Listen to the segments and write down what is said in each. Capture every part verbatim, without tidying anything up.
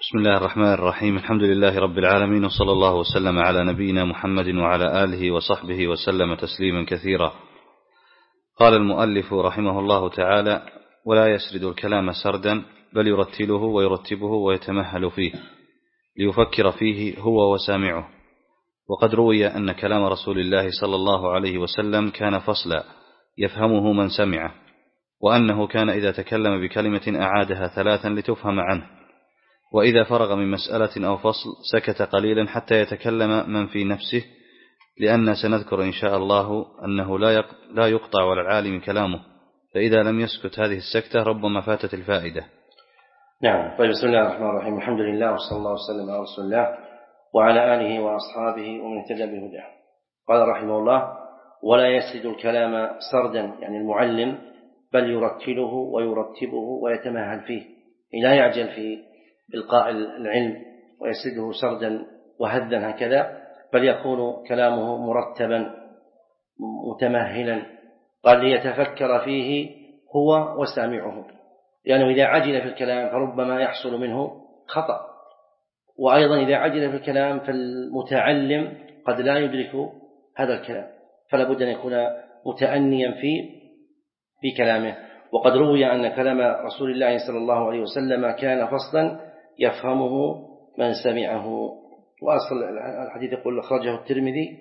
بسم الله الرحمن الرحيم. الحمد لله رب العالمين، وصلى الله وسلم على نبينا محمد وعلى آله وصحبه وسلم تسليما كثيرا. قال المؤلف رحمه الله تعالى: ولا يسرد الكلام سردا، بل يرتله ويرتبه ويتمهل فيه ليفكر فيه هو وسامعه. وقد روي أن كلام رسول الله صلى الله عليه وسلم كان فصلا يفهمه من سمعه، وأنه كان إذا تكلم بكلمة أعادها ثلاثا لتفهم عنه، وإذا فرغ من مسألة أو فصل سكت قليلا حتى يتكلم من في نفسه، لأن سنذكر إن شاء الله أنه لا يقطع على العالم كلامه، فإذا لم يسكت هذه السكتة ربما فاتت الفائدة. نعم. طيب، بسم الله الرحمن الرحيم. الحمد لله وصلى الله وسلم على رسول الله وعلى آله وأصحابه ومن اهتدى بهداه. قال رحمه الله: ولا يسرد الكلام سردا، يعني المعلم، بل يرتله ويرتبه ويتمهل فيه، لا يعجل في إلقاء العلم ويسرده سردا وهدا هكذا، بل يكون كلامه مرتبا متمهلا. قال: ليتفكر فيه هو وسامعه، لأنه إذا عجل في الكلام فربما يحصل منه خطأ، وأيضا إذا عجل في الكلام فالمتعلم قد لا يدرك هذا الكلام، فلا بد أن يكون متأنيا في في كلامه. وقد روي أن كلام رسول الله صلى الله عليه وسلم كان فصلا يفهمه من سمعه. وأصل الحديث يقول أخرجه الترمذي،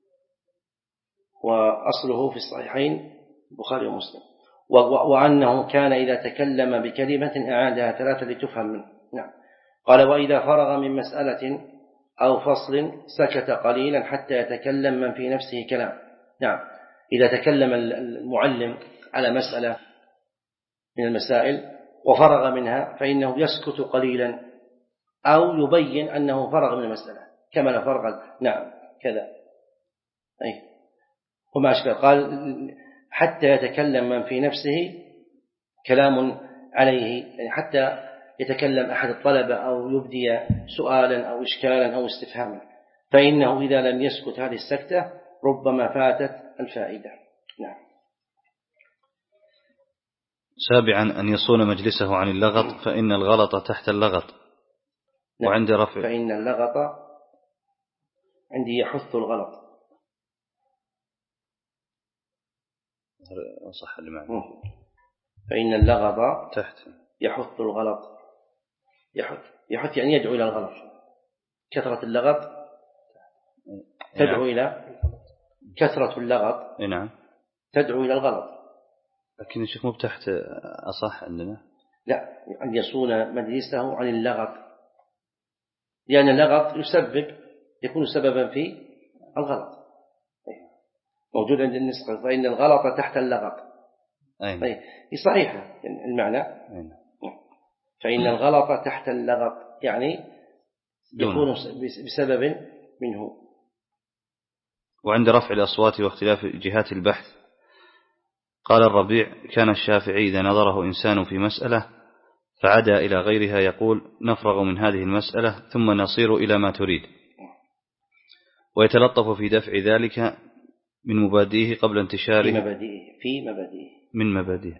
وأصله في الصحيحين البخاري ومسلم، وأنه كان إذا تكلم بكلمة أعادها ثلاثة لتفهم منه. نعم. قال: وإذا فرغ من مسألة أو فصل سكت قليلا حتى يتكلم من في نفسه كلام. نعم. إذا تكلم المعلم على مسألة من المسائل وفرغ منها فإنه يسكت قليلا، أو يبين أنه فرغ من المسألة كما فرغ. نعم كذا. أي وما أشبه. قال: حتى يتكلم من في نفسه كلام عليه، يعني حتى يتكلم أحد الطلبة أو يبدي سؤالا أو إشكالا أو استفهاما، فإنه إذا لم يسكت هذه السكتة ربما فاتت الفائدة. نعم. سابعا: أن يصون مجلسه عن اللغط، فإن الغلط تحت اللغط. نعم. وعند رفع فإن اللغط عندي يحث الغلط. صح المعنى. فإن اللغط تحت يحث الغلط. يحث يحث يعني يدعو إلى الغلط. كثرة اللغط تدعو إلى كثرة اللغط نعم تدعو إلى الغلط. لكن الشيخ مو تحت أصح عندنا. لا، أن يصون مجلسه عن اللغط، لأن اللغط يسبب يكون سببا في الغلط. موجود عند النسخة: فإن الغلط تحت اللغط. أين؟ صحيحة المعنى. أين؟ فإن الغلط تحت اللغط، يعني يكون بسبب منه. وعند رفع الأصوات واختلاف جهات البحث، قال الربيع: كان الشافعي إذا نظره إنسان في مسألة فعدا إلى غيرها يقول: نفرغ من هذه المسألة ثم نصير إلى ما تريد، ويتلطف في دفع ذلك من مبادئه قبل انتشاره. في مبادئه في مبادئه من مبادئه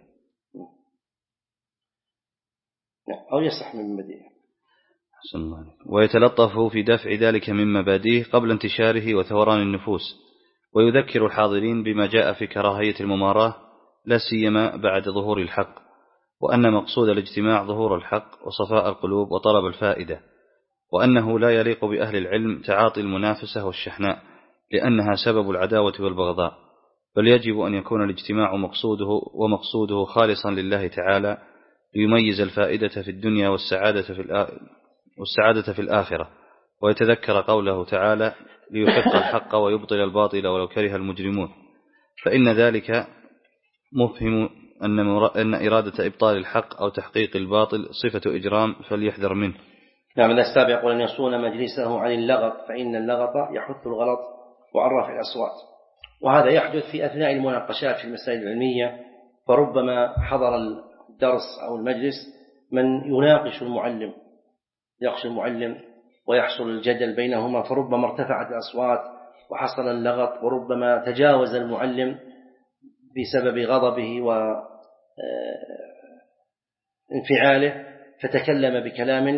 أو يصح من مبادئه. حسن الله عليك. ويتلطف في دفع ذلك من مبادئه قبل انتشاره وثوران النفوس، ويذكر الحاضرين بما جاء في كراهية المماراة، لا سيما بعد ظهور الحق، وأن مقصود الاجتماع ظهور الحق وصفاء القلوب وطلب الفائدة، وأنه لا يليق بأهل العلم تعاطي المنافسة والشحناء، لأنها سبب العداوة والبغضاء، بل يجب أن يكون الاجتماع مقصوده ومقصوده خالصا لله تعالى، ليميز الفائدة في الدنيا والسعادة في والسعادة في الآخرة. ويتذكر قوله تعالى: ليحق الحق ويبطل الباطل ولو كره المجرمون، فإن ذلك مفهم أن إرادة إبطال الحق أو تحقيق الباطل صفة إجرام فليحذر منه. نعم. السابع يقول: أن يصون مجلسه عن اللغط، فإن اللغط يحث الغلط وعن رفع الأصوات. وهذا يحدث في أثناء المناقشات في المسائل العلمية، فربما حضر الدرس أو المجلس من يناقش المعلم يخشى المعلم ويحصل الجدل بينهما، فربما ارتفعت الأصوات وحصل اللغط، وربما تجاوز المعلم بسبب غضبه وانفعاله فتكلم بكلام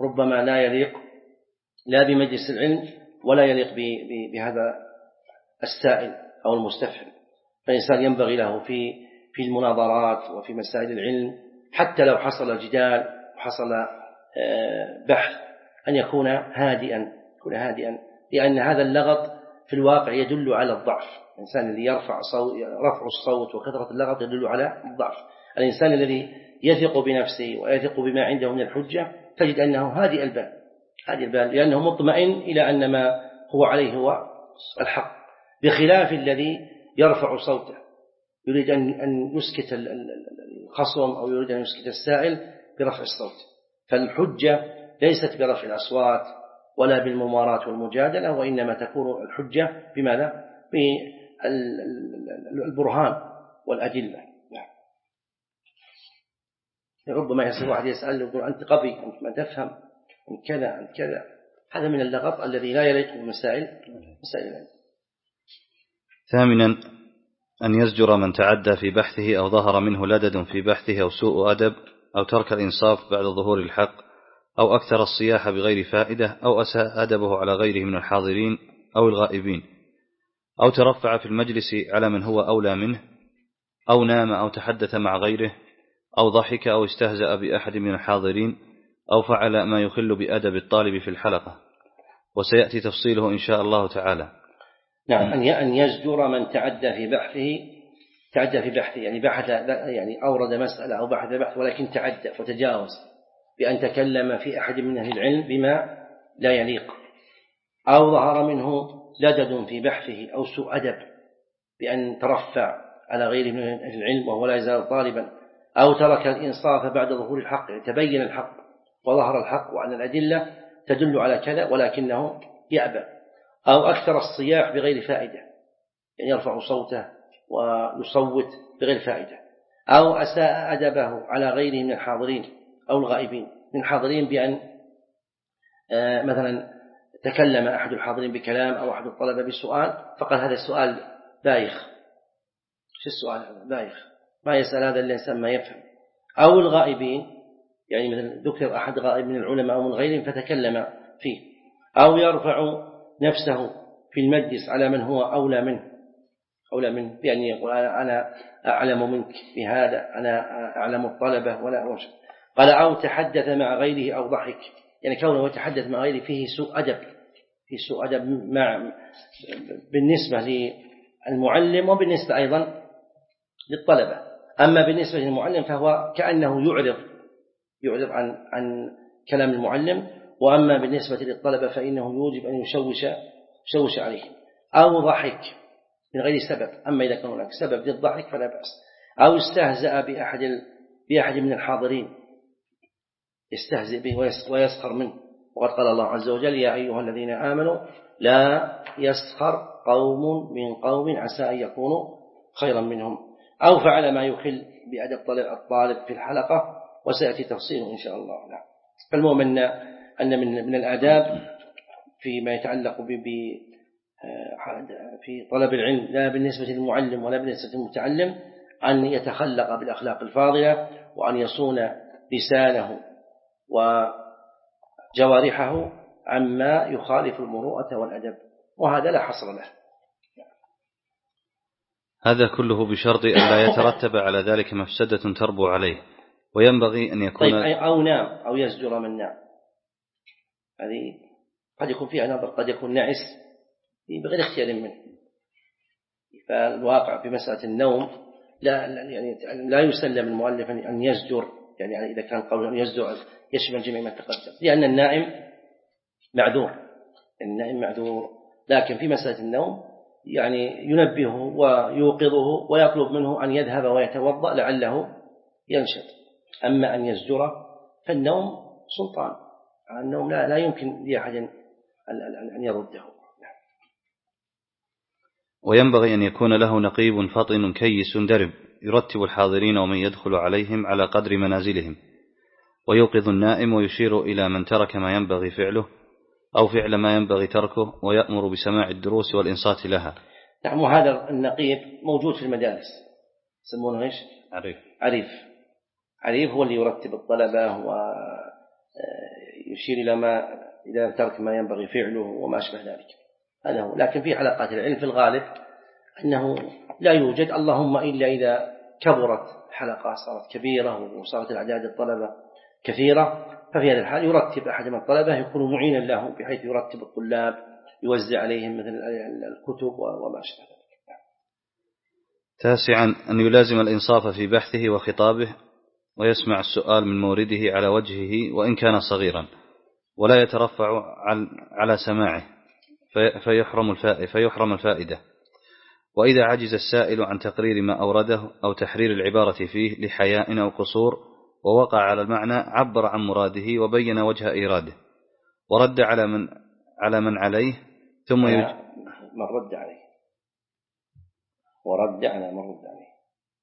ربما لا يليق لا بمجلس العلم ولا يليق بهذا السائل أو المستفهم. فالإنسان ينبغي له في في المناظرات وفي مسائل العلم حتى لو حصل جدال وحصل بحث أن يكون هادئا يكون هادئا لأن هذا اللغط في الواقع يدل على الضعف. الإنسان الذي يرفع صوت رفع الصوت وكثرة اللغط يدل على الضعف. الإنسان الذي يثق بنفسه ويثق بما عنده من الحجة تجد أنه هادئ البال هادئ البال لأنه مطمئن إلى أن ما هو عليه هو الحق، بخلاف الذي يرفع صوته يريد أن يسكت الخصم أو يريد أن يسكت السائل برفع الصوت. فالحجة ليست برفع الأصوات ولا بالممارات والمجادلة، وإنما تكون الحجة بماذا؟ بالبرهان والأدلة. ربما يصير واحد يسأل يقول أنت غبي، أنت ما تفهم، أنت كذا أنت كذا. هذا من اللغط الذي لا يليق بمسائل مسائل العلم. ثامنا أن يزجر من تعدى في بحثه أو ظهر منه لدد في بحثه أو سوء أدب أو ترك الإنصاف بعد ظهور الحق أو أكثر الصياح بغير فائدة أو أساء أدبه على غيره من الحاضرين أو الغائبين أو ترفع في المجلس على من هو أولى منه أو نام أو تحدث مع غيره أو ضحك أو استهزأ بأحد من الحاضرين أو فعل ما يخل بأدب الطالب في الحلقة، وسيأتي تفصيله إن شاء الله تعالى. نعم، أن يزجر من تعدى في بحثه تعدى في بحثه يعني بحث يعني أورد مسألة أو بحث بحث ولكن تعدى وتجاوز بأن تكلم في أحد من أهل العلم بما لا يليق، أو ظهر منه لدد في بحثه أو سوء أدب بأن ترفع على غيره من أهل العلم وهو لا يزال طالبا، أو ترك الإنصاف بعد ظهور الحق، تبين الحق وظهر الحق وأن الأدلة تدل على كذا ولكنه يأبى، أو أكثر الصياح بغير فائدة يعني يرفع صوته ويصوت بغير فائدة، أو أساء أدبه على غيره من الحاضرين أو الغائبين من الحاضرين بأن مثلا تكلم أحد الحاضرين بكلام أو أحد الطلبة بسؤال فقال هذا السؤال بايخ، شو السؤال هذا بايخ، ما يسأل هذا الإنسان ما يفهم، أو الغائبين يعني مثلا ذكر أحد غائب من العلماء أو من غيرهم فتكلم فيه، أو يرفع نفسه في المجلس على من هو أولى منه أولى منه بأن يقول أنا أعلم منك بهذا، أنا أعلم الطلبة ولا أشهد. قال أو تحدث مع غيره أو ضحك، يعني كونه يتحدث مع غيره فيه سوء أدب فيه سوء أدب مع بالنسبة للمعلم وبالنسبة أيضا للطلبة. أما بالنسبة للمعلم فهو كأنه يعرض يعرض عن عن كلام المعلم، وأما بالنسبة للطلبة فإنه يوجب أن يشوش يشوش عليهم. أو ضحك من غير سبب، أما إذا كان هناك سبب للضحك فلا بأس. أو استهزأ بأحد بأحد من الحاضرين يستهزئ به ويسخر منه، وقد قال الله عز وجل يا أيها الذين آمنوا لا يسخر قوم من قوم عسى أن يكونوا خيرا منهم. أو فعل ما يخل بأدب الطالب في الحلقة وسيأتي تفصيله إن شاء الله. لا. فالمؤمن أن من من الآداب فيما يتعلق ب في طلب العلم لا بالنسبة للمعلم ولا بالنسبة للمتعلم أن يتخلق بالأخلاق الفاضلة، وأن يصون لسانه وجوارحه عما يخالف المروءة والأدب، وهذا لا حصر له. هذا كله بشرط أن لا يترتب على ذلك مفسدة تربو عليه، وينبغي أن يكون طيب أو نام أو يزجر من نام، هذه قد يكون فيها نظر، قد يكون نعس بغير اختيار منه. فالواقع في مسألة النوم لا يعني لا يسلم المؤلف أن يزجر، يعني إذا كان قوله أن يزجر يشمل جميع ما تقدم، لأن النائم معذور النائم معذور لكن في مسألة النوم يعني ينبهه ويوقظه ويطلب منه أن يذهب ويتوضأ لعله ينشط. أما أن يزجر فالنوم سلطان، النوم لا, لا يمكن لأحد أن يرده. وينبغي أن يكون له نقيب فطن كيس درب يرتب الحاضرين ومن يدخل عليهم على قدر منازلهم، ويوقظ النائم ويشير إلى من ترك ما ينبغي فعله أو فعل ما ينبغي تركه، ويأمر بسماع الدروس والإنصات لها. نعم، وهذا النقيب موجود في المدارس يسمونه إيش؟ عريف. عريف عريف هو اللي يرتب الطلبة يشير إلى ما إلى ترك ما ينبغي فعله وما أشبه ذلك. هذا هو. لكن في حلقات العلم في الغالب أنه لا يوجد، اللهم إلا إذا كبرت حلقة صارت كبيرة وصارت الأعداد الطلبة كثيرة، ففي هذا الحال يرتب أحد من الطلبة يكون معينا له بحيث يرتب الطلاب، يوزع عليهم مثل الكتب وما أشبه ذلك. تاسعا أن يلازم الإنصاف في بحثه وخطابه، ويسمع السؤال من مورده على وجهه وإن كان صغيرا، ولا يترفع على سماعه فيحرم الفائدة, فيحرم الفائدة. وإذا عجز السائل عن تقرير ما أورده أو تحرير العبارة فيه لحياء أو قصور ووقع على المعنى، عبر عن مراده وبين وجه إيراده، ورد على من على من عليه ثم يج... من رد عليه ورد على من رد عليه.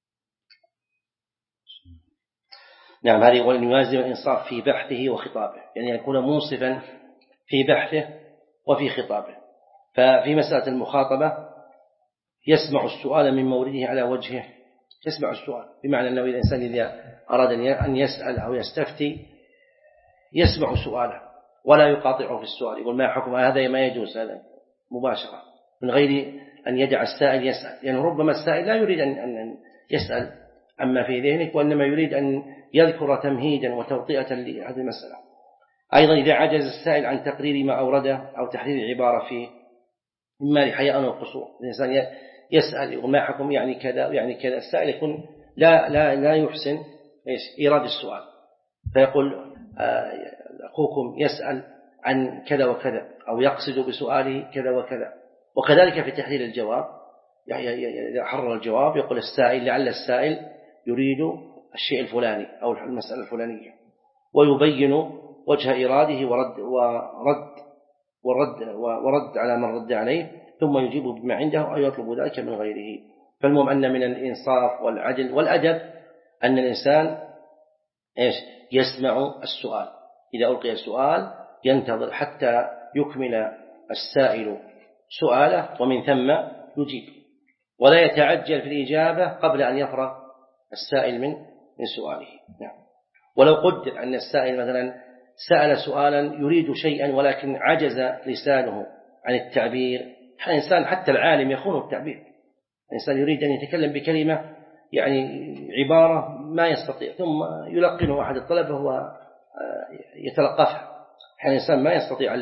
نعم، هذه يقول أن يلازم الإنصاف في بحثه وخطابه، يعني يكون منصفا في بحثه وفي خطابه. ففي مسألة المخاطبة يسمع السؤال من مورده على وجهه، يسمع السؤال بمعنى أنه الإنسان إذا أراد أن يسأل أو يستفتي يسمع سؤاله ولا يقاطعه في السؤال، يقول ما حكم هذا، ما يجوز هذا مباشرة من غير أن يدع السائل يسأل، يعني ربما السائل لا يريد أن يسأل عما في ذهنك، وإنما يريد أن يذكر تمهيدا وتوطئة لهذه المسألة. أيضا إذا عجز السائل عن تقرير ما أورده أو تحرير العبارة فيه إما لحياء أو قصور، الإنسان يسأل يقول ما حكم يعني كذا يعني كذا، السائل يكون لا لا لا يحسن إيش إيراد السؤال، فيقول أخوكم يسأل عن كذا وكذا أو يقصد بسؤاله كذا وكذا. وكذلك في تحرير الجواب، إذا حرر الجواب يقول السائل لعل السائل يريد الشيء الفلاني أو المسألة الفلانية، ويبين وجه إراده ورد ورد ورد ورد على من رد عليه، ثم يجيب بما عنده أو يطلب ذلك من غيره. فالمهم أن من الإنصاف والعدل والأدب أن الإنسان إيش يسمع السؤال، إذا ألقي السؤال ينتظر حتى يكمل السائل سؤاله ومن ثم يجيب، ولا يتعجل في الإجابة قبل أن يفرغ السائل من من سؤاله. نعم. ولو قدر أن السائل مثلا سأل سؤالا يريد شيئا ولكن عجز لسانه عن التعبير، الإنسان حتى العالم يخون التعبير، الإنسان يريد أن يتكلم بكلمة يعني عبارة ما يستطيع، ثم يلقنه أحد الطلبة وهو يتلقفها، الإنسان ما يستطيع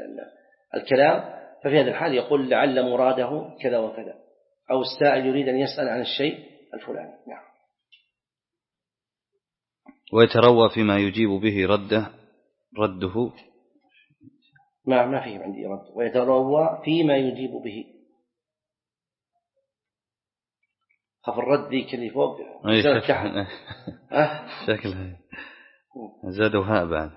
الكلام، ففي هذا الحال يقول لعل مراده كذا وكذا، أو السائل يريد أن يسأل عن الشيء الفلاني. نعم. ويتروى فيما يجيب به رده رده ما ما فيه عندي رد. ويتروى فيما يجيب به، خف الرد ذيك اللي فوق شكل شكل زادوا هاء بعد.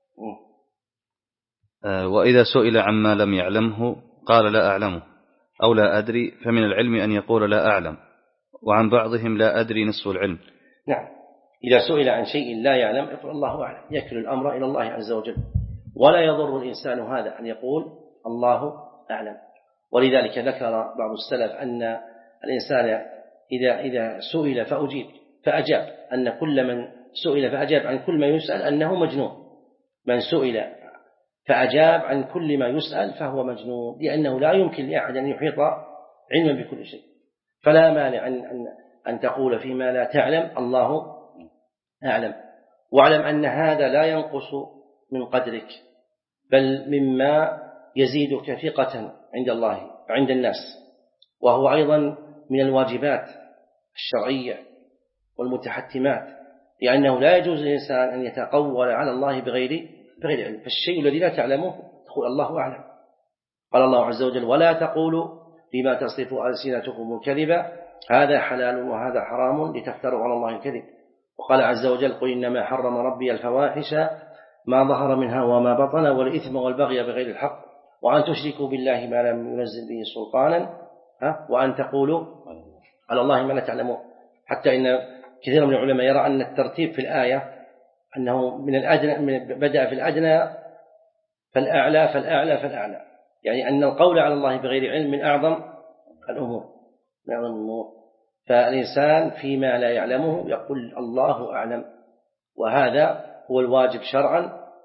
وإذا سئل عما لم يعلمه قال لا أعلمه أو لا أدري، فمن العلم أن يقول لا أعلم، وعن بعضهم لا أدري نصف العلم. نعم، إذا سئل عن شيء لا يعلم يقول الله أعلم، يكل الأمر إلى الله عز وجل، ولا يضر الإنسان هذا أن يقول الله أعلم. ولذلك ذكر بعض السلف أن الإنسان إذا إذا سئل فأجيب فأجاب، أن كل من سئل فأجاب عن كل ما يسأل أنه مجنون، من سئل فأجاب عن كل ما يسأل فهو مجنون، لأنه لا يمكن لأحد أن يحيط علما بكل شيء. فلا مانع أن, أن, أن تقول فيما لا تعلم الله أعلم، واعلم أن هذا لا ينقص من قدرك، بل مما يزيدك ثقة عند الله عند الناس، وهو أيضا من الواجبات الشرعية والمتحتمات، لأنه لا يجوز للإنسان أن يتقول على الله بغير بغير علم. فالشيء الذي لا تعلمه تقول الله أعلم. قال الله عز وجل ولا تقولوا بما تصف ألسنتكم الكذب هذا حلال وهذا حرام لتفتروا على الله الكذب. وقال عز وجل قل إنما حرم ربي الفواحش ما ظهر منها وما بطن والإثم والبغي بغير الحق وأن تشركوا بالله ما لم ينزل به سلطانا وأن تقولوا على الله ما لا تعلمون. حتى إن كثير من العلماء يرى أن الترتيب في الآية أنه من الأدنى من بدأ في الأدنى فالأعلى فالأعلى فالأعلى، يعني أن القول على الله بغير علم من أعظم الأمور من أعظم الأمور. فالإنسان فيما لا يعلمه يقول الله أعلم، وهذا هو الواجب شرعا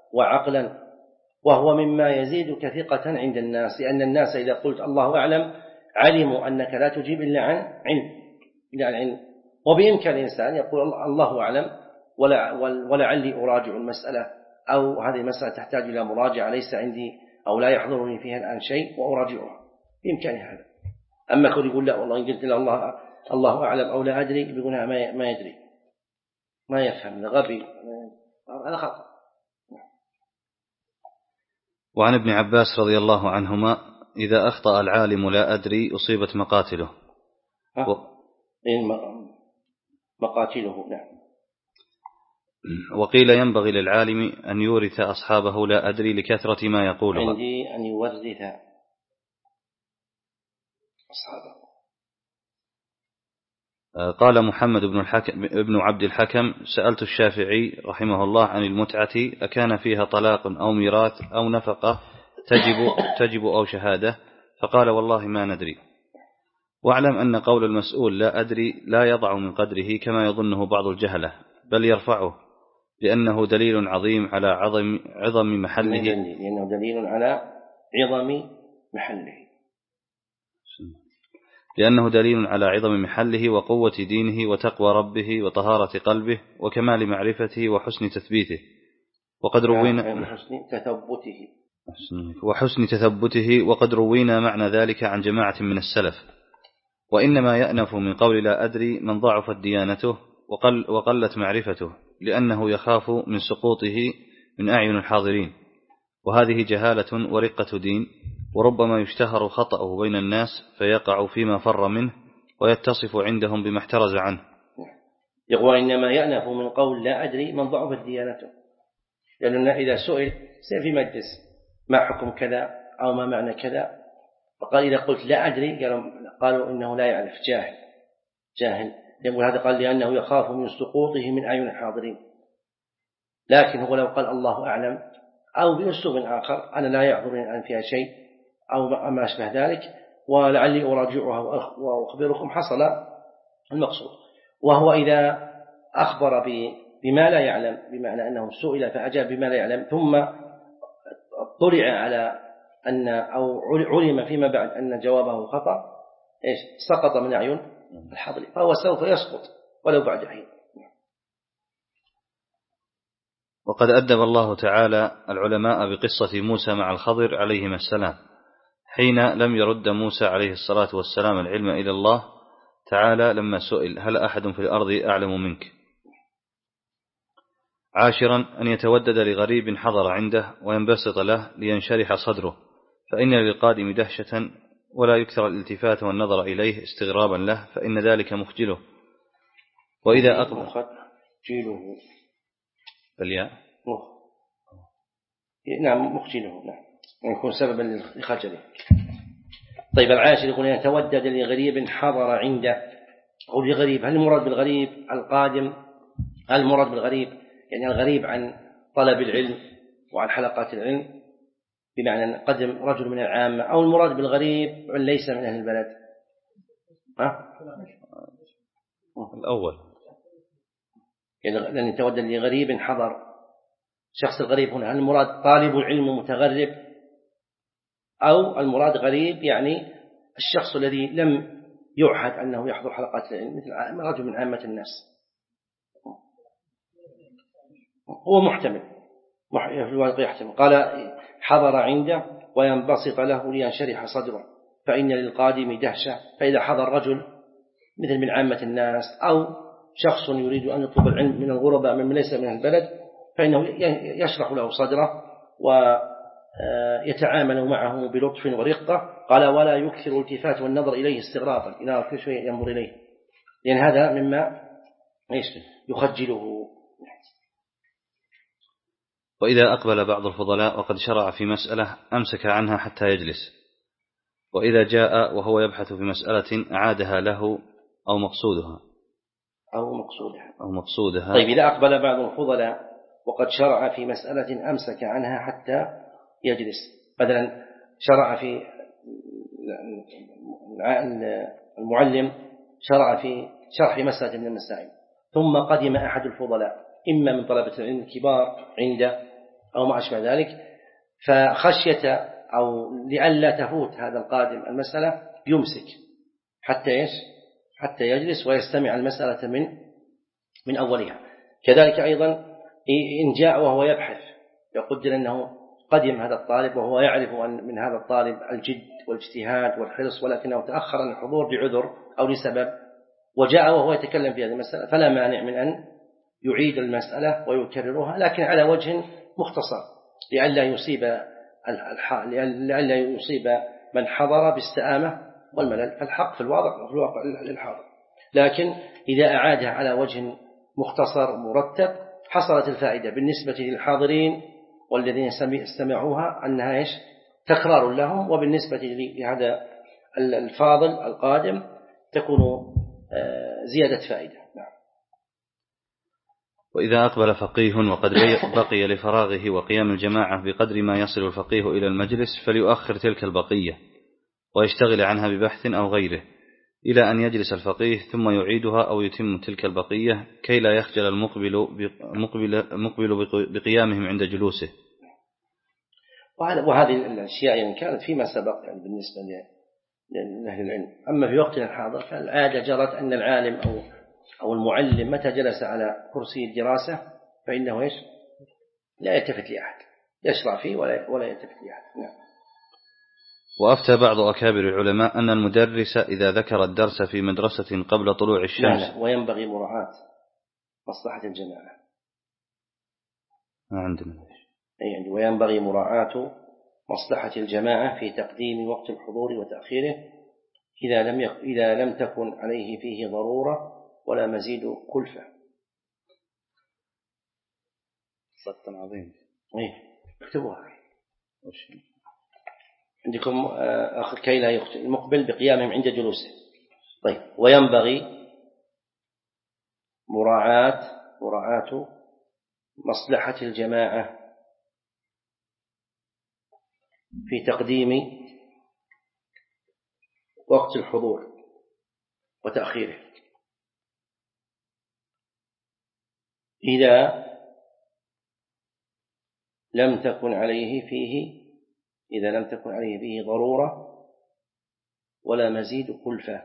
وعقلا، وهو مما يزيدك ثقة عند الناس، لأن الناس إذا قلت الله أعلم علموا أنك لا تجيب إلا عن علم، إلا عن علم. وبإمكان الإنسان يقول الله أعلم ولعلي أراجع المسألة، أو هذه المسألة تحتاج إلى مراجعة ليس عندي أو لا يحضرني فيها الآن شيء وأراجعها، بإمكان هذا. أما كل يقول لا والله إن قلت له الله الله أعلم أو لا أدري بيقولها ما ما يدري، ما يفهم، غبي، هذا خطأ. وعن ابن عباس رضي الله عنهما إذا أخطأ العالم لا أدري أصيبت مقاتله. و... مقاتله نعم. وقيل ينبغي للعالم أن يورث أصحابه لا أدري لكثرة ما يقولها. عندي أن يورث أصحابه. قال محمد بن, الحكم ابن عبد الحكم سألت الشافعي رحمه الله عن المتعة أكان فيها طلاق أو ميراث أو نفقة تجب, تجب أو شهادة؟ فقال والله ما ندري. واعلم أن قول المسؤول لا أدري لا يضع من قدره كما يظنه بعض الجهلة، بل يرفعه، لأنه دليل عظيم على عظم, عظم محله لأنه دليل على عظم محله لأنه دليل على عظم محله وقوة دينه وتقوى ربه وطهارة قلبه وكمال معرفته وحسن تثبيته. وقد روينا وحسن تثبته وحسن تثبته وقد روينا معنى ذلك عن جماعة من السلف. وإنما يأنف من قول لا أدري من ضعفت ديانته وقل وقلت معرفته، لأنه يخاف من سقوطه من أعين الحاضرين، وهذه جهالة ورقة دين، وربما يشتهر خطأه بين الناس فيقع فيما فر منه ويتصف عندهم بما احترز عنه. يقول إنما يأنف من قول لا أدري من ضعفت ديانته، لأنه إذا سئل سير في مجلس ما حكم كذا أو ما معنى كذا، فقال إذا قلت لا أدري قالوا, قالوا إنه لا يعرف، جاهل جاهل يقول هذا قال لأنه يخاف من سقوطه من أعين الحاضرين. لكن هو لو قال الله أعلم أو بأسلوب آخر أنا لا يعذرني الآن فيها شيء أو ما أشبه ذلك ولعلي أراجعها وأخبركم، حصل المقصود. وهو إذا أخبر بما لا يعلم، بمعنى أنه سئل فأجاب بما لا يعلم، ثم اطلع على أن أو علم فيما بعد أن جوابه خطأ، إيش سقط من أعين الحاضر، فهو سوف يسقط ولو بعد حين. وقد أدب الله تعالى العلماء بقصة موسى مع الخضر عليهما السلام، حين لم يرد موسى عليه الصلاة والسلام العلم إلى الله تعالى لما سئل هل أحد في الأرض أعلم منك. عاشرا أن يتودد لغريب حضر عنده وينبسط له لينشرح صدره، فإن للقادم دهشة ولا يكثر الالتفات والنظر إليه استغرابا له، فإن ذلك مخجله. وإذا أقبل مخجله بالياء نعم مخجله نعم يكون سببا لخجله. طيب العاشر يقول يتودد لغريب حضر عنده. قول لغريب، هل المراد بالغريب القادم؟ هل المراد بالغريب يعني الغريب عن طلب العلم وعن حلقات العلم بمعنى أن قدم رجل من العامة، أو المراد بالغريب ليس من أهل البلد؟ ها؟ الأول يعني لأن يتودد لغريب حضر، شخص الغريب هنا هل المراد طالب العلم متغرب، أو المراد غريب يعني الشخص الذي لم يعهد أنه يحضر حلقات العلم مثل رجل من عامة الناس؟ هو محتمل في الواقع يحتمل. قال حضر عنده وينبسط له لينشرح صدره، فإن للقادم دهشة. فإذا حضر رجل مثل من عامة الناس أو شخص يريد أن يطلب العلم من الغرباء من ليس من البلد، فإنه يشرح له صدره ويتعامل معه بلطف ورقة. قال ولا يكثر التفات والنظر إليه استغرابا، إلى كل شيء ينظر إليه، لأن هذا مما يخجله. وإذا أقبل بعض الفضلاء وقد شرع في مسألة أمسك عنها حتى يجلس، وإذا جاء وهو يبحث في مسألة أعادها له أو مقصودها أو مقصودها أو مقصودها طيب إذا أقبل بعض الفضلاء وقد شرع في مسألة أمسك عنها حتى يجلس، مثلا شرع في المعلم شرع في شرح مسألة من المسائل، ثم قدم أحد الفضلاء إما من طلبة العلم الكبار عنده أو ما أشبه ذلك، فخشية أو لئلا تفوت هذا القادم المسألة يمسك حتى إيش حتى يجلس ويستمع المسألة من من أولها. كذلك أيضا إن جاء وهو يبحث، يقدر أنه قدم هذا الطالب وهو يعرف أن من هذا الطالب الجد والاجتهاد والحرص، ولكنه تأخر عن الحضور بعذر أو لسبب، وجاء وهو يتكلم في هذه المسألة، فلا مانع من أن يعيد المسألة ويكررها، لكن على وجه مختصر لئلا يصيب لئلا يصيب من حضر باستآمة والملل. الحق في الواقع في الواقع للحاضر، لكن إذا أعادها على وجه مختصر مرتب حصلت الفائدة بالنسبة للحاضرين والذين استمعوها أنها إيش تكرار لهم، وبالنسبة لهذا الفاضل القادم تكون زيادة فائدة. نعم. وإذا أقبل فقيه وقد بقي لفراغه وقيام الجماعة بقدر ما يصل الفقيه إلى المجلس فليؤخر تلك البقية ويشتغل عنها ببحث أو غيره إلى أن يجلس الفقيه ثم يعيدها أو يتم تلك البقية كي لا يخجل المقبل المقبل بقيامهم عند جلوسه. وهذه الأشياء يعني كانت فيما سبق يعني بالنسبة لأهل العلم. أما في وقتنا الحاضر فالعادة جرت أن العالم أو أو المعلم متى جلس على كرسي الدراسة فإنه إيش لا يلتفت لأحد، يشرع فيه ولا ولا يلتفت لأحد. نعم. وأفتى بعض أكابر العلماء أن المدرس إذا ذكر الدرس في مدرسة قبل طلوع الشمس لا لا وينبغي مراعاة مصلحة الجماعة. ما عندنا يعني وينبغي مراعاة مصلحة الجماعة في تقديم وقت الحضور وتأخيره إذا لم يك... إذا لم تكن عليه فيه ضرورة ولا مزيد كلفة. صدق عظيم. إيه اكتبوها عندكم أخذ كي لا يخطئ المقبل بقيامهم عند جلوسه. طيب. وينبغي مراعاة مراعاة مصلحة الجماعة في تقديم وقت الحضور وتأخيره إذا لم تكن عليه فيه إذا لم تكن عليه فيه ضرورة ولا مزيد كلفة.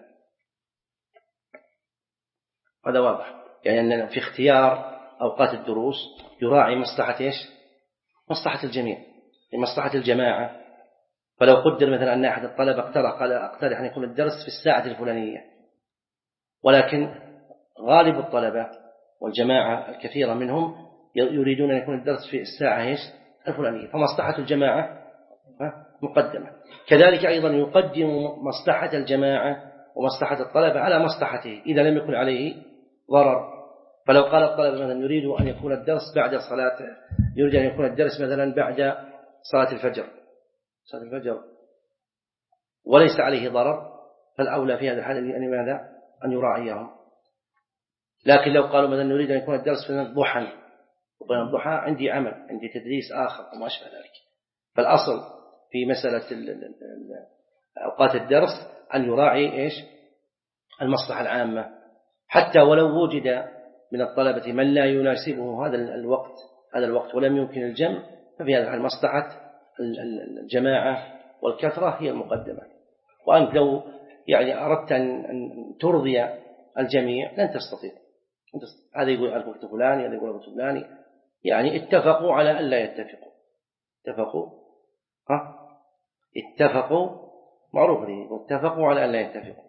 هذا واضح، يعني أن في اختيار أوقات الدروس يراعي مصلحة إيش مصلحة الجميع مصلحة الجماعة. فلو قدر مثلا أن أحد الطلبة اقترح قال أقترح أن يكون الدرس في الساعة الفلانية، ولكن غالب الطلبة والجماعة الكثيرة منهم يريدون أن يكون الدرس في الساعة إيش الفلانية، فمصلحة الجماعة مقدمة. كذلك أيضا يقدم مصلحة الجماعة ومصلحة الطلبة على مصلحته إذا لم يكن عليه ضرر. فلو قال الطلبة مثلا يريد أن يكون الدرس بعد صلاة يريد أن يكون الدرس مثلا بعد صلاة الفجر صلاة الفجر وليس عليه ضرر، فالأولى في هذا الحال أن ماذا أن يراعيهم. لكن لو قالوا مثلا نريد أن يكون الدرس في الضحى وبين الضحى عندي عمل عندي تدريس آخر وما أشبه ذلك، فالأصل في مسألة أوقات الدرس أن يراعي إيش المصلحة العامة، حتى ولو وجد من الطلبة من لا يناسبه هذا الوقت هذا الوقت ولم يمكن الجمع، ففي هذا الحال مصلحة الجماعة والكثرة هي المقدمة. وأنت لو يعني أردت أن ترضي الجميع لن تستطيع. هذا يقول الوقت فلاني هذا يقول الوقت فلاني، يعني اتفقوا على أن لا يتفقوا اتفقوا ها اتفقوا معروف دي اتفقوا على أن لا يتفقوا.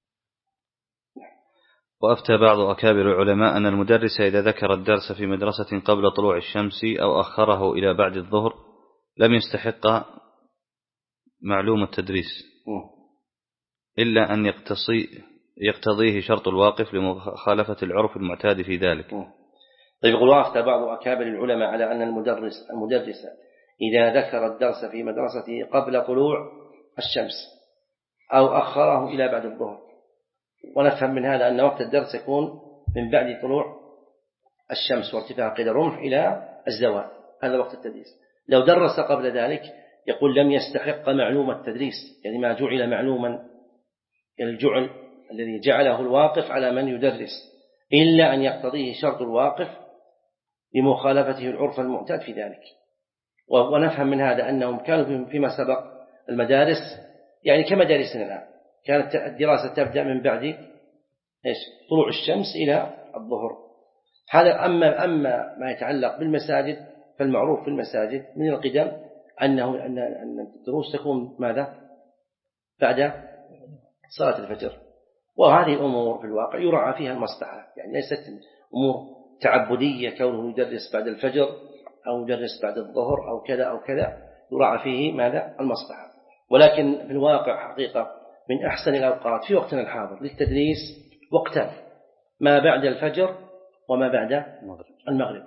وأفتى بعض أكابر العلماء أن المدرس إذا ذكر الدرس في مدرسة قبل طلوع الشمس أو أخره إلى بعد الظهر لم يستحق معلوم التدريس إلا أن يقتصي يقتضيه شرط الواقف لمخالفة العرف المعتاد في ذلك. طيب. يقول وأفتى بعض أكابر العلماء على أن المدرس المدرس إذا ذكر الدرس في مدرسته قبل طلوع الشمس أو أخره إلى بعد الظهر، ونفهم من هذا أن وقت الدرس يكون من بعد طلوع الشمس وارتفاع قيد الرمح إلى الزوال، هذا وقت التدريس. لو درس قبل ذلك يقول لم يستحق معلوم التدريس، يعني ما جعل معلوما الجعل الذي جعله الواقف على من يدرس، إلا أن يقتضيه شرط الواقف لمخالفته العرف المعتاد في ذلك. ونفهم من هذا أنهم كانوا فيما سبق المدارس يعني كمدارسنا الآن، كانت الدراسة تبدأ من بعد إيش طلوع الشمس إلى الظهر. هذا أما أما ما يتعلق بالمساجد فالمعروف في المساجد من القدم أنه أن أن الدروس تكون ماذا بعد صلاة الفجر، وهذه الأمور في الواقع يراعى فيها المصلحة، يعني ليست أمور تعبدية كونه يدرس بعد الفجر أو يدرس بعد الظهر أو كذا أو كذا، يراعى فيه ماذا المصلحة. ولكن في الواقع حقيقة من أحسن الأوقات في وقتنا الحاضر للتدريس وقتان، ما بعد الفجر وما بعد المغرب.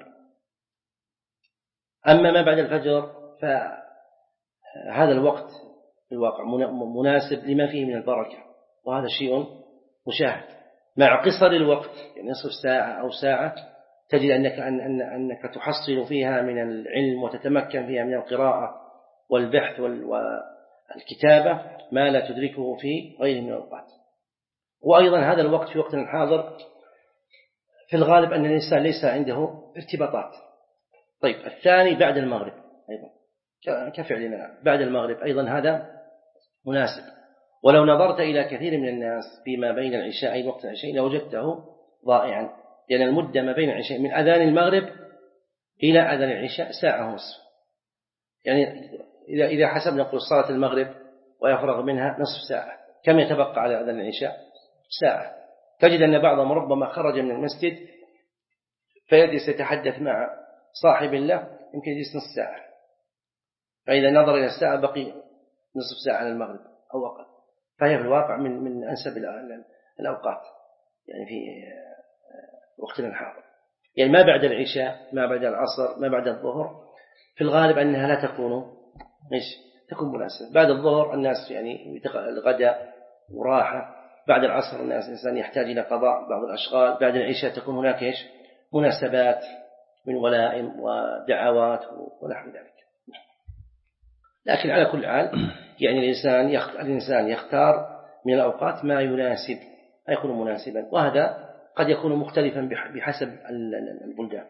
أما ما بعد الفجر فهذا الوقت في الواقع مناسب لما فيه من البركة، وهذا شيء مشاهد. مع قصر الوقت يعني نصف ساعة أو ساعة تجد أنك, أن أن أنك تحصل فيها من العلم وتتمكن فيها من القراءة والبحث والكتابة ما لا تدركه في غيره من الأوقات. وأيضا هذا الوقت في وقتنا الحاضر في الغالب أن الإنسان ليس عنده ارتباطات. طيب الثاني بعد المغرب أيضا كفعلنا بعد المغرب أيضا هذا مناسب. ولو نظرت إلى كثير من الناس فيما بين العشاء وقت العشاء لوجدته ضائعا، لأن يعني المدة ما بين العشاء من أذان المغرب إلى أذان العشاء ساعة ونصف، يعني إذا إذا حسبنا نقول صلاة المغرب ويفرغ منها نصف ساعة، كم يتبقى على أذان العشاء؟ ساعة. تجد أن بعضهم ربما خرج من المسجد فيجلس يتحدث مع صاحب له يمكن يجلس نصف ساعة، فإذا نظر إلى الساعة بقي نصف ساعة على المغرب أو أقل. فهي في الواقع من من أنسب الأوقات يعني في وقتنا الحاضر، يعني ما بعد العشاء ما بعد العصر ما بعد الظهر في الغالب أنها لا تكون إيش تكون مناسبة. بعد الظهر الناس يعني الغداء وراحة، بعد العصر الناس إنسان يحتاج إلى قضاء بعض الأشغال، بعد العشاء تكون هناك إيش مناسبات من ولائم ودعوات ونحو ذلك. لكن على كل حال يعني الإنسان يختار, الإنسان يختار من الأوقات ما يناسب ما يكون مناسبا، وهذا قد يكون مختلفا بحسب البلدان.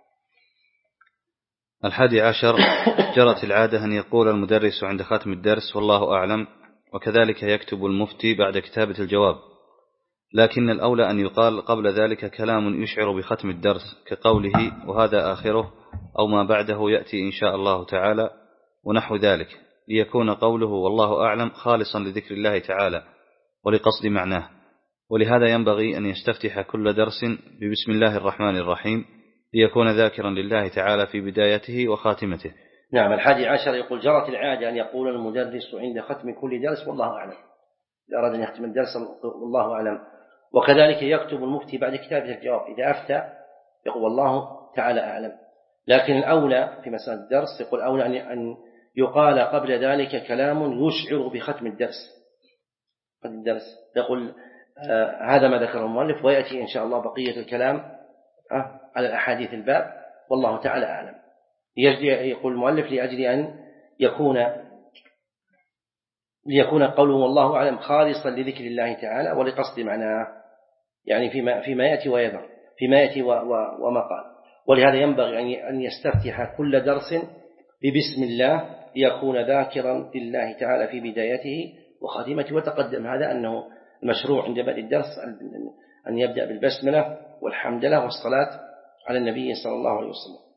الحادي عشر جرت العادة أن يقول المدرس عند ختم الدرس والله أعلم، وكذلك يكتب المفتي بعد كتابة الجواب، لكن الأولى أن يقال قبل ذلك كلام يشعر بختم الدرس كقوله وهذا آخره أو ما بعده يأتي إن شاء الله تعالى ونحو ذلك، ليكون قوله والله أعلم خالصا لذكر الله تعالى ولقصد معناه. ولهذا ينبغي أن يستفتح كل درس ببسم الله الرحمن الرحيم ليكون ذاكرا لله تعالى في بدايته وخاتمته. نعم. الحادي عشر يقول جرت العادة أن يقول المدرس عند ختم كل درس والله أعلم، إذا أراد أن يختم الدرس والله أعلم. وكذلك يكتب المفتي بعد كتابة الجواب إذا أفتى يقول والله تعالى أعلم. لكن الأولى في مسألة الدرس يقول أولى أن يقال قبل ذلك كلام يشعر بختم الدرس قد الدرس يقول آه هذا ما ذكره المؤلف، ويأتي إن شاء الله بقية الكلام آه على الأحاديث الباب والله تعالى أعلم. يقول المؤلف لأجل أن يكون ليكون قوله والله أعلم خالصا لذكر الله تعالى ولقصد معناه، يعني فيما فيما يأتي ويذر فيما يأتي وما قال. ولهذا ينبغي أن يستفتح كل درس ببسم الله ليكون ذاكرا لله تعالى في بدايته وخاتمته. وتقدم هذا أنه المشروع عند بدء الدرس أن يبدأ بالبسملة والحمدلله والصلاة على النبي صلى الله عليه وسلم.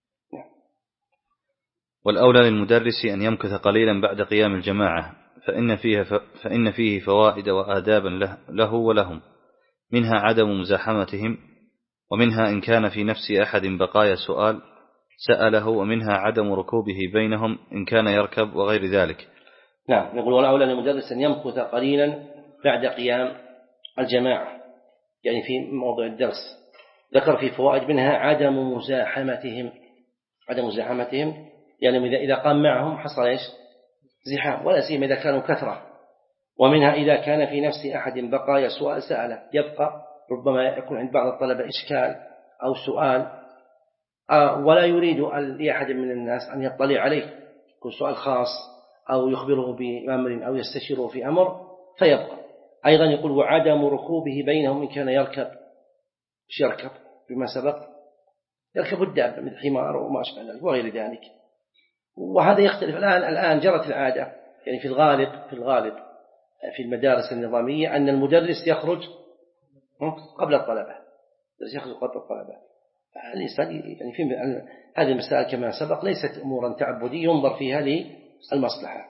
والأولى للمدرس أن يمكث قليلا بعد قيام الجماعة، فإن فيه, فإن فيه فوائد وآدابا له, له ولهم، منها عدم مزاحمتهم، ومنها إن كان في نفس أحد بقايا سؤال سأله، ومنها عدم ركوبه بينهم إن كان يركب وغير ذلك. نعم. يقول والأولى للمدرس أن يمكث قليلا بعد قيام الجماعة، يعني في موضوع الدرس ذكر في فوائد منها عدم مزاحمتهم عدم مزاحمتهم يعني إذا قام معهم حصل إيش زحام، ولا سيما إذا كانوا كثرة. ومنها إذا كان في نفس أحد بقايا سؤال سأله، يبقى ربما يكون عند بعض الطلبة إشكال أو سؤال ولا يريد لأحد من الناس أن يطلع عليه، يكون سؤال خاص أو يخبره بأمر أو يستشيره في أمر فيبقى. أيضا يقول وعدم ركوبه بينهم إن كان يركب، إيش يركب بما سبق يركب الدابة من حمار وما أشبه ذلك وغير ذلك. وهذا يختلف الآن الآن جرت العادة يعني في الغالب في الغالب في المدارس النظامية أن المدرس يخرج قبل الطلبة يخرج قبل الطلبة. يعني في هذه المسائل كما سبق ليست أمورا تعبدية ينظر فيها للمصلحة.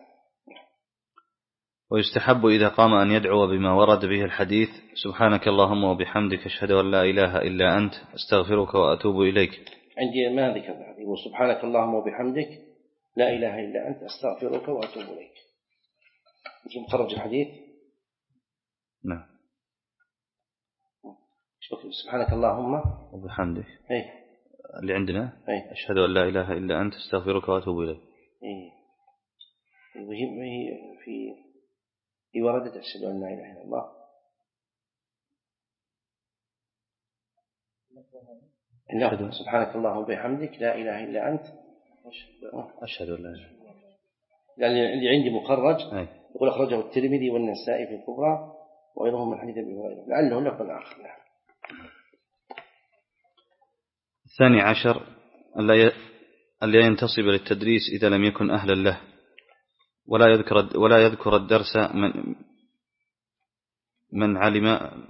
ويستحب إذا قام أن يدعو بما ورد به الحديث: سبحانك اللهم وبحمدك أشهد أن لا إله إلا أنت أستغفرك وأتوب إليك. عندي ما ذكر هذه، وسبحانك اللهم وبحمدك لا إله إلا أنت أستغفرك وأتوب إليك. مخرج الحديث. نعم. سبحانك اللهم وبحمدك. أي. اللي عندنا. أي. أشهد أن لا إله إلا أنت أستغفرك وأتوب إليك. أي. وهي في في وردت أشهد أن لا إله إلا الله. لا. سبحانك اللهم وبحمدك لا إله إلا أنت أشهد أن لا إله. لأن اللي عندي مخرج أي. يقول أخرجه الترمذي والنسائي في الكبرى وغيرهم من حديث أبي هريرة، لعله لفظ آخر. الثاني عشر ألا ينتصب للتدريس إذا لم يكن أهلا له، ولا يذكر ولا يذكر الدرس من من علم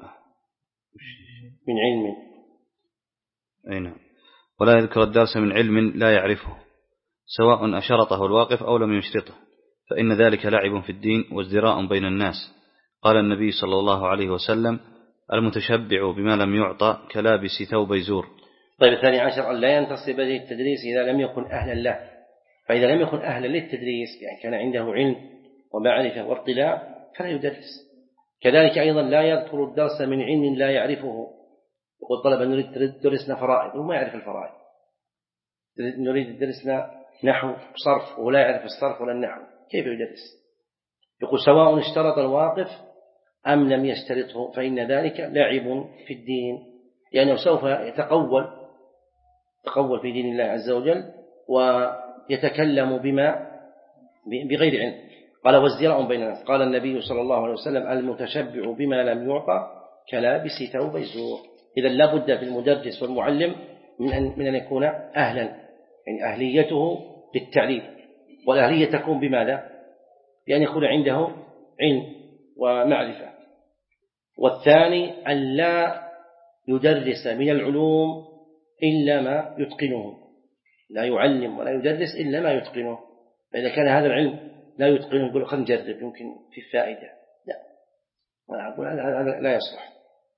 من علم أي نعم ولا يذكر الدرس من علم لا يعرفه، سواء أشرطه الواقف أو لم يشرطه، فإن ذلك لعب في الدين وازدراء بين الناس. قال النبي صلى الله عليه وسلم: المتشبع بما لم يعطى كلابس ثوب يزور. طيب الثاني عشر أن لا ينتصب للتدريس إذا لم يكن أهلا له، فإذا لم يكن أهلا للتدريس يعني كان عنده علم ومعرفة واطلاع فلا يدرس. كذلك أيضا لا يذكر الدرس من علم لا يعرفه، يقول طلب أن نريد درسنا فرائض وما يعرف الفرائض، نريد درسنا نحو صرف ولا يعرف الصرف ولا النحو، كيف يدرس؟ يقول سواء اشترط الواقف أم لم يشترطه فإن ذلك لعب في الدين، لأنه سوف يتقول يتقول في دين الله عز وجل ويتكلم بما بغير علم. قال وازدراء بين الناس. قال النبي صلى الله عليه وسلم: المتشبع بما لم يعطى كلابس ثوب يزور. إذا لابد في المدرس والمعلم من أن, من أن يكون أهلا، يعني أهليته للتعليم، والأهلية تكون بماذا؟ بأن يكون عنده علم ومعرفة. والثاني أن لا يدرس من العلوم إلا ما يتقنه، لا يعلم ولا يدرس إلا ما يتقنه. فإذا كان هذا العلم لا يتقنه يقول خلينا نجرب يمكن في فائدة، لا، أقول هذا لا يصلح.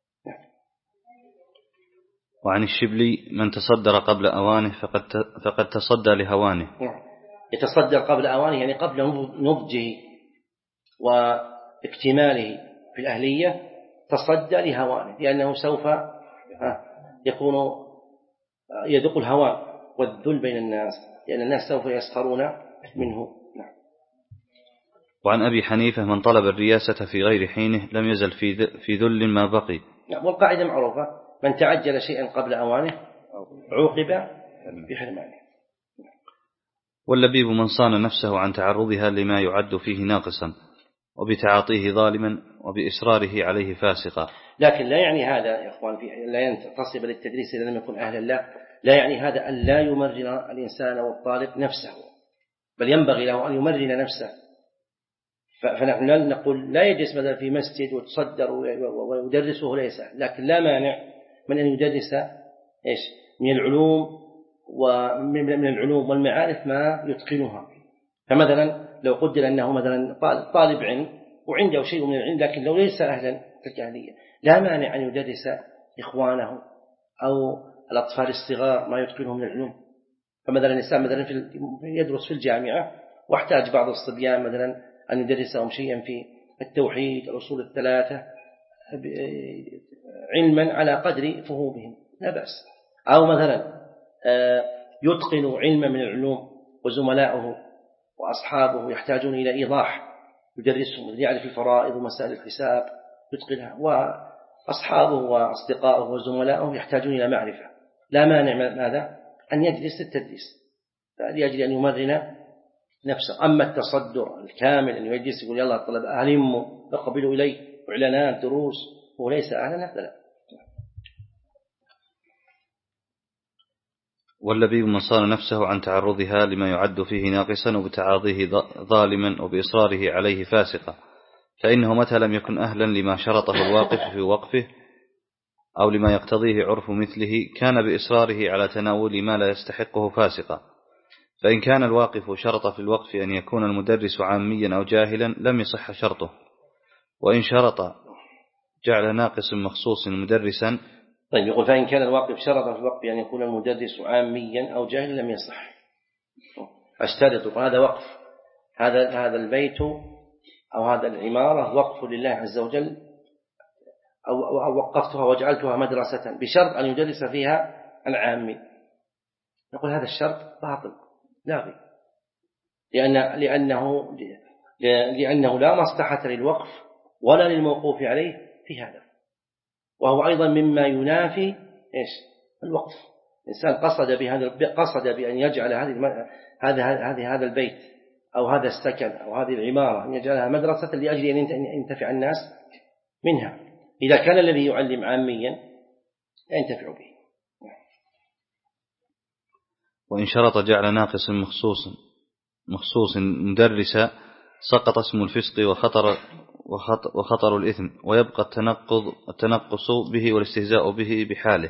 وعن الشبلي: من تصدر قبل أوانه فقد فقد تصدى لهوانه. يتصدر قبل أوانه يعني قبل نضجه واكتماله في الأهلية، تصدى لهوانه، لأنه سوف يكون يذوق الهوان والذل بين الناس، لأن الناس سوف يسخرون منه. نعم. وعن أبي حنيفة: من طلب الرياسة في غير حينه لم يزل في ذل ما بقي. نعم. والقاعدة معروفة: من تعجل شيئا قبل أوانه عوقب بحرمانه. واللبيب من صان نفسه عن تعرضها لما يعد فيه ناقصا، وبتعاطيه ظالما، وبإصراره عليه فاسقا. لكن لا يعني هذا يا إخوان في لا ينتصب للتدريس إذا لم يكن أهلا له، لا يعني هذا أن لا يمرن الإنسان والطالب نفسه، بل ينبغي له أن يمرن نفسه. فنحن لا نقول لا يجلس مثلا في مسجد وتصدر ويدرسه ليس، لكن لا مانع من أن يدرس إيش من العلوم ومن العلوم والمعارف ما يتقنها. فمثلا لو قدر أنه مثلا طالب علم وعنده شيء من العلم لكن لو ليس أهلا تلك أهلية، لا مانع أن يدرس إخوانه أو الأطفال الصغار ما يتقنه من العلوم. فمثلا الإنسان مثلا في يدرس في الجامعة واحتاج بعض الصبيان مثلا أن يدرسهم شيئا في التوحيد الأصول الثلاثة علما على قدر فهومهم لا بأس. أو مثلا يتقن علما من العلوم وزملاؤه وأصحابه يحتاجون إلى إيضاح يدرسهم، يعرف الفرائض ومسائل الحساب يتقنها، وأصحابه وأصدقائه وزملاؤه يحتاجون إلى معرفة، لا مانع ماذا أن يجلس التدريس لأجل أن يمرن نفسه. أما التصدر الكامل أن يجلس يقول يلا الطلبة أهلموا يقبلوا إليه إعلانات دروس وليس أهلا هذا لا. واللبيب من صان نفسه عن تعرضها لما يعد فيه ناقصا وبتعاضيه ظالما وبإصراره عليه فاسقا، فإنه متى لم يكن أهلا لما شرطه الواقف في وقفه أو لما يقتضيه عرف مثله كان بإصراره على تناول ما لا يستحقه فاسقا. فإن كان الواقف شرط في الوقف أن يكون المدرس عاميا أو جاهلا لم يصح شرطه، وإن شرط جعل ناقص مخصوص مدرسا. طيب يقول فإن كان الواقف شرط في الوقف أن يكون المدرس عاميا أو جاهلا لم يصح. أشترط هذا وقف، هذا هذا البيت أو هذا العمارة وقف لله عز وجل، أو, أو وقفتها وجعلتها مدرسة بشرط أن يدرس فيها العامي. نقول هذا الشرط باطل لاغي، لأن لأنه لأنه لا مصلحة للوقف ولا للموقوف عليه في هذا، وهو أيضا مما ينافي إيش الوقف. الإنسان قصد بهذا قصد بأن يجعل هذه هذا هذا هذا البيت أو هذا السكن أو هذه العمارة أن يجعلها مدرسة لأجل أن ينتفع الناس منها. إذا كان الذي يعلم عاميا ينتفع به. وإن شرط جعل ناقص مخصوص مخصوص مدرسا سقط اسم الفسق وخطر وخطر الإثم، ويبقى التنقض التنقص به والاستهزاء به بحاله.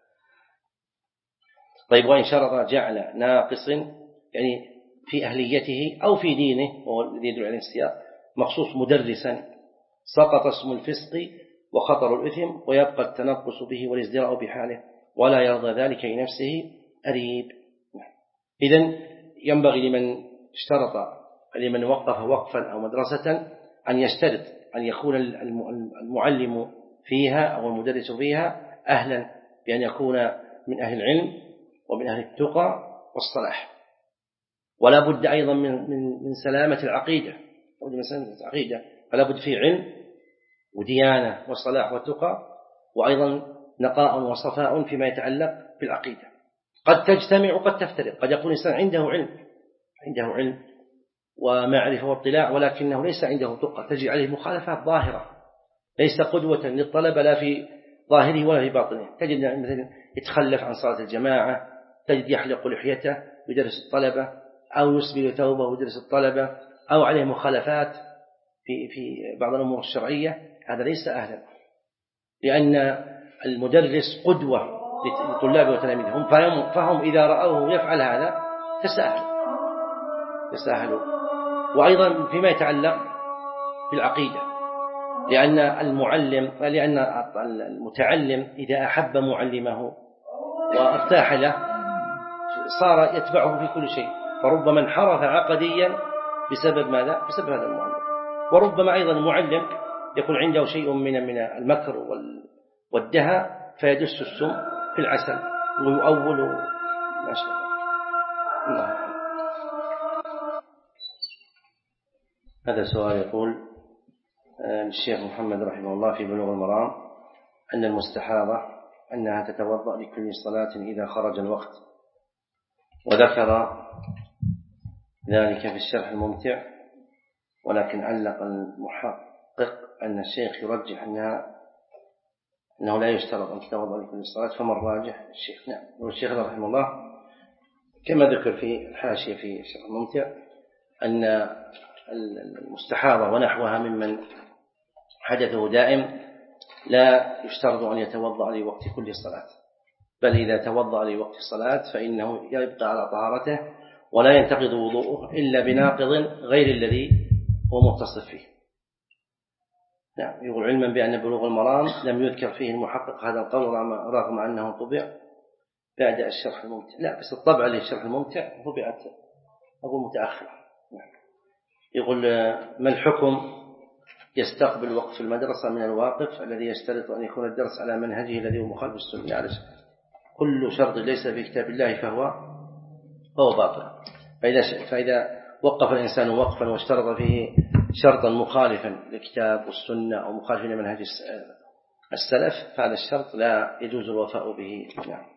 طيب وإن شرط جعل ناقص يعني في أهليته أو في دينه، وهو الذي يدل عليه السياق، مخصوص مدرسا سقط اسم الفسق وخطر الإثم، ويبقى التنقص به والازدراء بحاله، ولا يرضى ذلك لنفسه أريب. إذن ينبغي لمن اشترط لمن وقف وقفا أو مدرسة أن يشترط أن يكون المعلم فيها أو المدرس فيها أهلا، بأن يكون من أهل العلم ومن أهل التقى والصلاح. ولا بد أيضا من من سلامة العقيدة، من سلامة العقيدة، فلا بد فيه علم وديانة وصلاح وتقى، وأيضا نقاء وصفاء فيما يتعلق بالعقيدة. قد تجتمع وقد تفترق، قد يكون الإنسان عنده علم عنده علم ومعرفة واطلاع، ولكنه ليس عنده تقى، تجري عليه مخالفات ظاهرة، ليس قدوة للطلبة لا في ظاهره ولا في باطنه. تجد مثلا يتخلف عن صلاة الجماعة، تجد يحلق لحيته ويدرس الطلبة، أو يسبل ثوبه ويدرس الطلبة، أو عليه مخالفات في في بعض الأمور الشرعية. هذا ليس أهلا، لأن المدرس قدوة لطلابه وتلاميذهم، فهم, فهم إذا رأوه يفعل هذا تساهلوا تساهلوا وأيضا فيما يتعلق بالعقيدة، لأن المعلم لأن المتعلم إذا أحب معلمه وارتاح له صار يتبعه في كل شيء، فربما انحرف عقديا بسبب ماذا؟ بسبب هذا المعلم. وربما أيضا المعلم يكون عنده شيء من من المكر والدهاء فيدس السم في العسل ويؤول ما شاء الله. هذا سؤال يقول الشيخ محمد رحمه الله في بلوغ المرام أن المستحاضة أنها تتوضأ لكل صلاة إذا خرج الوقت، وذكر ذلك في الشرح الممتع، ولكن علق المحقق أن الشيخ يرجح أنها أنه لا يشترط أن تتوضأ لكل صلاة. فما الراجح؟ الشيخ نعم، والشيخ رحمه الله كما ذكر في الحاشية في الشرح الممتع أن المستحاضة ونحوها ممن حدثه دائم لا يشترط أن يتوضأ لوقت كل صلاة، بل إذا توضأ لوقت الصلاة فإنه يبقى على طهارته ولا ينتقض وضوءه إلا بناقض غير الذي هو متصف فيه. نعم، يقول علما بأن بلوغ المرام لم يذكر فيه المحقق هذا القول رغم أنه طبع بعد الشرح الممتع. لا، بس الطبع للشرح الممتع طبعت أقول متأخرة. نعم. يقول ما الحكم يستقبل وقف المدرسة من الواقف الذي يشترط أن يكون الدرس على منهجه الذي هو مخالف السنة؟ يعني كل شرط ليس في كتاب الله فهو فهو باطل. فإذا, فإذا وقف الإنسان وقفا واشترط فيه شرطا مخالفا للكتاب والسنة أو مخالفا لمنهج السلف، فهذا الشرط لا يجوز الوفاء به. نعم.